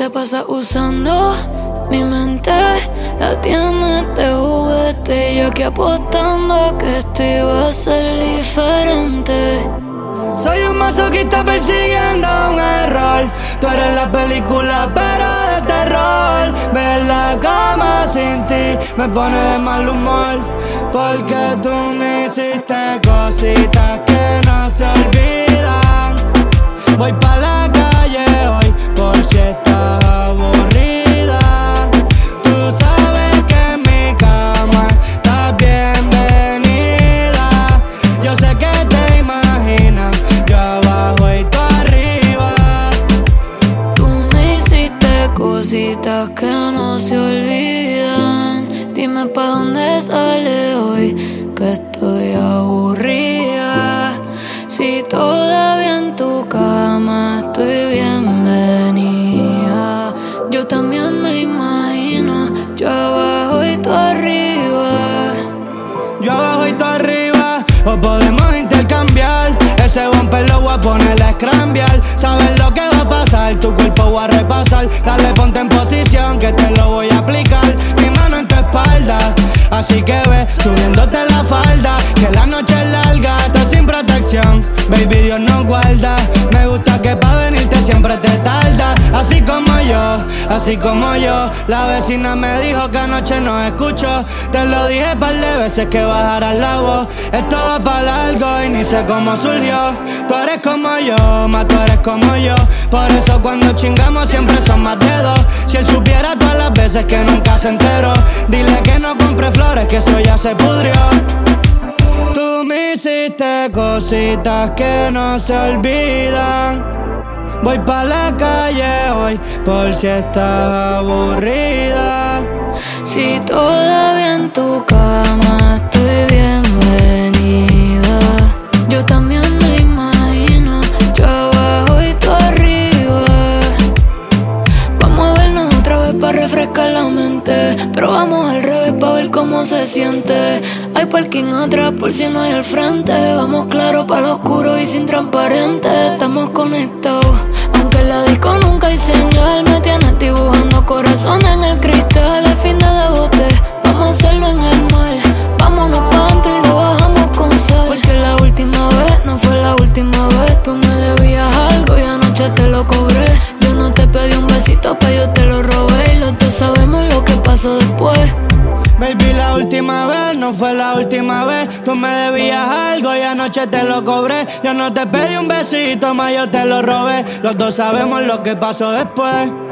te pasas usando mi mente, la tienes de juguete. Yo aquí apostando que esto iba a ser diferente. Soy un masoquista persiguiendo un error. Tú eres la película pero de terror. Ver la cama sin ti me pone de mal humor, porque tú me hiciste cositas que no se olvidan. Voy pa' la calle hoy por si estás aburrida. Tú sabes que en mi cama estás bienvenida. Yo sé que te imaginas yo abajo y tú arriba. Tú me hiciste cositas que no se olvidan. Dime pa' dónde sale hoy, que estoy aburrida. Si todavía en tu cama estoy bienvenida. Yo también me imagino, yo abajo y tú arriba. Yo abajo y tú arriba, o podemos intercambiar. Ese bumper lo voy a poner a scrambiar. Sabes lo que va a pasar, tu cuerpo voy a repasar. Dale, ponte en posición que te lo voy a aplicar. Mi mano en tu espalda, así que ve subiéndote la falda. Que la noche es larga, estás sin protección. Baby, Dios nos guarda. Me gusta que pa' venirte siempre te tarda. Así como yo, así como yo. La vecina me dijo que anoche no escuchó. Te lo dije par de veces que bajaras la voz. Esto va pa' largo y ni sé cómo surgió. Tú eres como yo, más tú eres como yo. Por eso cuando chingamos siempre son más de dos. Si él supiera todas las veces que nunca se enteró. Dile que no compre flores, que eso ya se pudrió. Tú me hiciste cositas que no se olvidan. Voy pa' la calle hoy por si estás aburrida. Si todavía en tu cama estoy bienvenida. Yo también me imagino, yo abajo y tú arriba. Vamos a vernos otra vez pa' refrescar la mente, pero vamos al revés pa' ver cómo se siente. Hay parking atrás por si no hay al frente. Vamos claro pa' lo oscuro y sin transparente. Estamos conectados, aunque en la disco nunca hay señal. Me tienes dibujando corazón en el cristal. Es fin de debote, vamos a hacerlo en el mar. Vámonos pa' dentro y lo bajamos con sal. Porque la última vez no fue la última vez. Tú me debías algo y anoche te lo cobré. Yo no te pedí un besito, pero yo te lo robé. Y los dos sabemos lo que pasó después. Baby, la última vez no fue la última vez. Tú me debías algo y anoche te lo cobré. Yo no te pedí un besito, más yo te lo robé. Los dos sabemos lo que pasó después.